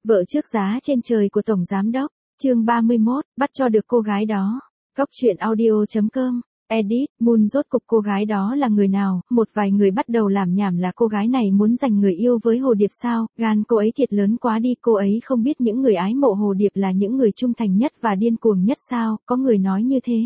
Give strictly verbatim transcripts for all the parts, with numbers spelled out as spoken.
Vợ trước giá trên trời của Tổng Giám Đốc, chương ba mươi mốt, bắt cho được cô gái đó. Góc truyện audio chấm com, edit, Moon rốt cục cô gái đó là người nào, một vài người bắt đầu làm nhảm là cô gái này muốn giành người yêu với Hồ Điệp sao, gan cô ấy thiệt lớn quá đi, cô ấy không biết những người ái mộ Hồ Điệp là những người trung thành nhất và điên cuồng nhất sao, có người nói như thế.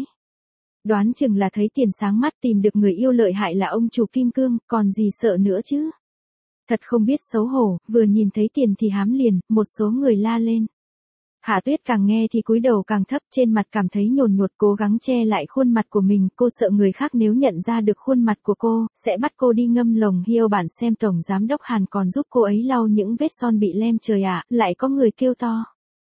Đoán chừng là thấy tiền sáng mắt tìm được người yêu lợi hại là ông chủ kim cương, còn gì sợ nữa chứ. Thật không biết xấu hổ, vừa nhìn thấy tiền thì hám liền, một số người la lên. Hạ Tuyết càng nghe thì cúi đầu càng thấp, trên mặt cảm thấy nhồn nhột, cố gắng che lại khuôn mặt của mình, cô sợ người khác nếu nhận ra được khuôn mặt của cô, sẽ bắt cô đi ngâm lồng hiêu bản xem Tổng Giám Đốc Hàn còn giúp cô ấy lau những vết son bị lem trời ạ, lại có người kêu to.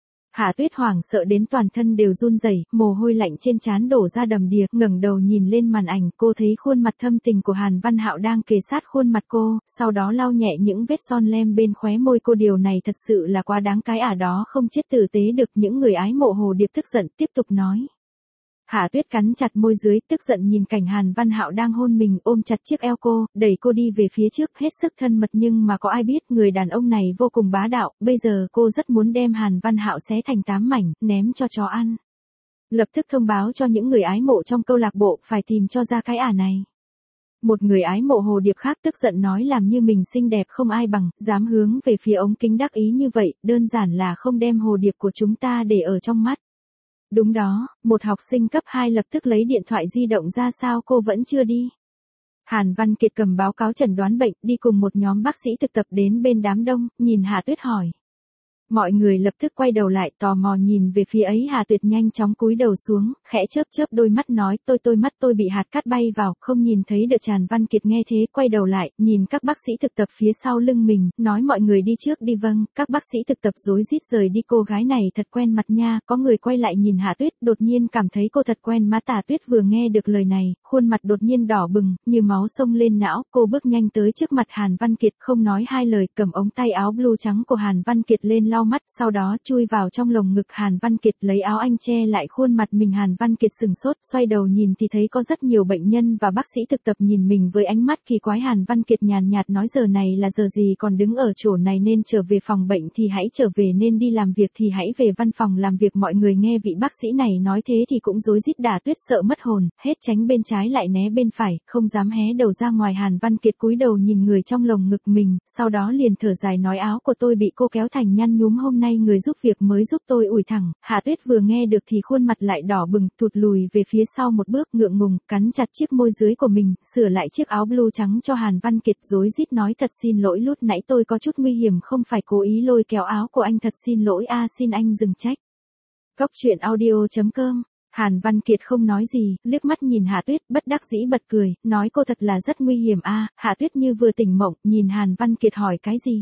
Hạ Tuyết hoảng sợ đến toàn thân đều run rẩy, mồ hôi lạnh trên trán đổ ra đầm đìa, ngẩng đầu nhìn lên màn ảnh, cô thấy khuôn mặt thâm tình của Hàn Văn Hạo đang kề sát khuôn mặt cô, sau đó lau nhẹ những vết son lem bên khóe môi cô, điều này thật sự là quá đáng, cái ả đó không chết tử tế được. Những người ái mộ Hồ Điệp tức giận tiếp tục nói. Hạ Tuyết cắn chặt môi dưới, tức giận nhìn cảnh Hàn Văn Hạo đang hôn mình, ôm chặt chiếc eo cô, đẩy cô đi về phía trước, hết sức thân mật, nhưng mà có ai biết người đàn ông này vô cùng bá đạo, bây giờ cô rất muốn đem Hàn Văn Hạo xé thành tám mảnh, ném cho chó ăn. Lập tức thông báo cho những người ái mộ trong câu lạc bộ, phải tìm cho ra cái ả này. Một người ái mộ Hồ Điệp khác tức giận nói, làm như mình xinh đẹp không ai bằng, dám hướng về phía ống kính đắc ý như vậy, đơn giản là không đem Hồ Điệp của chúng ta để ở trong mắt. Đúng đó, một học sinh cấp hai lập tức lấy điện thoại di động ra, sao cô vẫn chưa đi. Hàn Văn Kiệt cầm báo cáo chẩn đoán bệnh, đi cùng một nhóm bác sĩ thực tập đến bên đám đông, nhìn Hạ Tuyết hỏi. Mọi người lập tức quay đầu lại, tò mò nhìn về phía ấy. Hà Tuyết nhanh chóng cúi đầu xuống, khẽ chớp chớp đôi mắt nói, tôi tôi mắt tôi bị hạt cát bay vào, không nhìn thấy được. Hàn Văn Kiệt nghe thế quay đầu lại, nhìn các bác sĩ thực tập phía sau lưng mình, nói mọi người đi trước đi. Vâng, các bác sĩ thực tập rối rít rời đi. Cô gái này thật quen mặt nha, có người quay lại nhìn Hạ Tuyết, đột nhiên cảm thấy cô thật quen má. Tả Tuyết vừa nghe được lời này, khuôn mặt đột nhiên đỏ bừng, như máu xông lên não, cô bước nhanh tới trước mặt Hàn Văn Kiệt, không nói hai lời, cầm ống tay áo blue trắng của Hàn Văn Kiệt lên lau mắt, sau đó chui vào trong lồng ngực Hàn Văn Kiệt, lấy áo anh che lại khuôn mặt mình. Hàn Văn Kiệt sừng sốt, xoay đầu nhìn thì thấy có rất nhiều bệnh nhân và bác sĩ thực tập nhìn mình với ánh mắt kỳ quái. Hàn Văn Kiệt nhàn nhạt nói, giờ này là giờ gì còn đứng ở chỗ này, nên trở về phòng bệnh thì hãy trở về, nên đi làm việc thì hãy về văn phòng làm việc. Mọi người nghe vị bác sĩ này nói thế thì cũng rối rít. Đả Tuyết sợ mất hồn, hết tránh bên trái lại né bên phải, không dám hé đầu ra ngoài. Hàn Văn Kiệt cúi đầu nhìn người trong lồng ngực mình, sau đó liền thở dài nói, áo của tôi bị cô kéo thành nhăn nhúm, hôm nay người giúp việc mới giúp tôi ủi thẳng. Hạ Tuyết vừa nghe được thì khuôn mặt lại đỏ bừng, thụt lùi về phía sau một bước, ngượng ngùng, cắn chặt chiếc môi dưới của mình, sửa lại chiếc áo blue trắng cho Hàn Văn Kiệt, rối rít nói, thật xin lỗi, lúc nãy tôi có chút nguy hiểm, không phải cố ý lôi kéo áo của anh, thật xin lỗi a, xin anh dừng trách. Góc truyện audio chấm com. Hàn Văn Kiệt không nói gì, liếc mắt nhìn Hạ Tuyết, bất đắc dĩ bật cười, nói cô thật là rất nguy hiểm a. Hạ Tuyết như vừa tỉnh mộng, nhìn Hàn Văn Kiệt hỏi cái gì.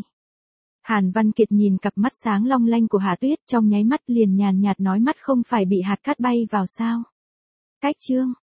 Hàn Văn Kiệt nhìn cặp mắt sáng long lanh của Hạ Tuyết, trong nháy mắt liền nhàn nhạt nói, mắt không phải bị hạt cát bay vào sao. Cách chương.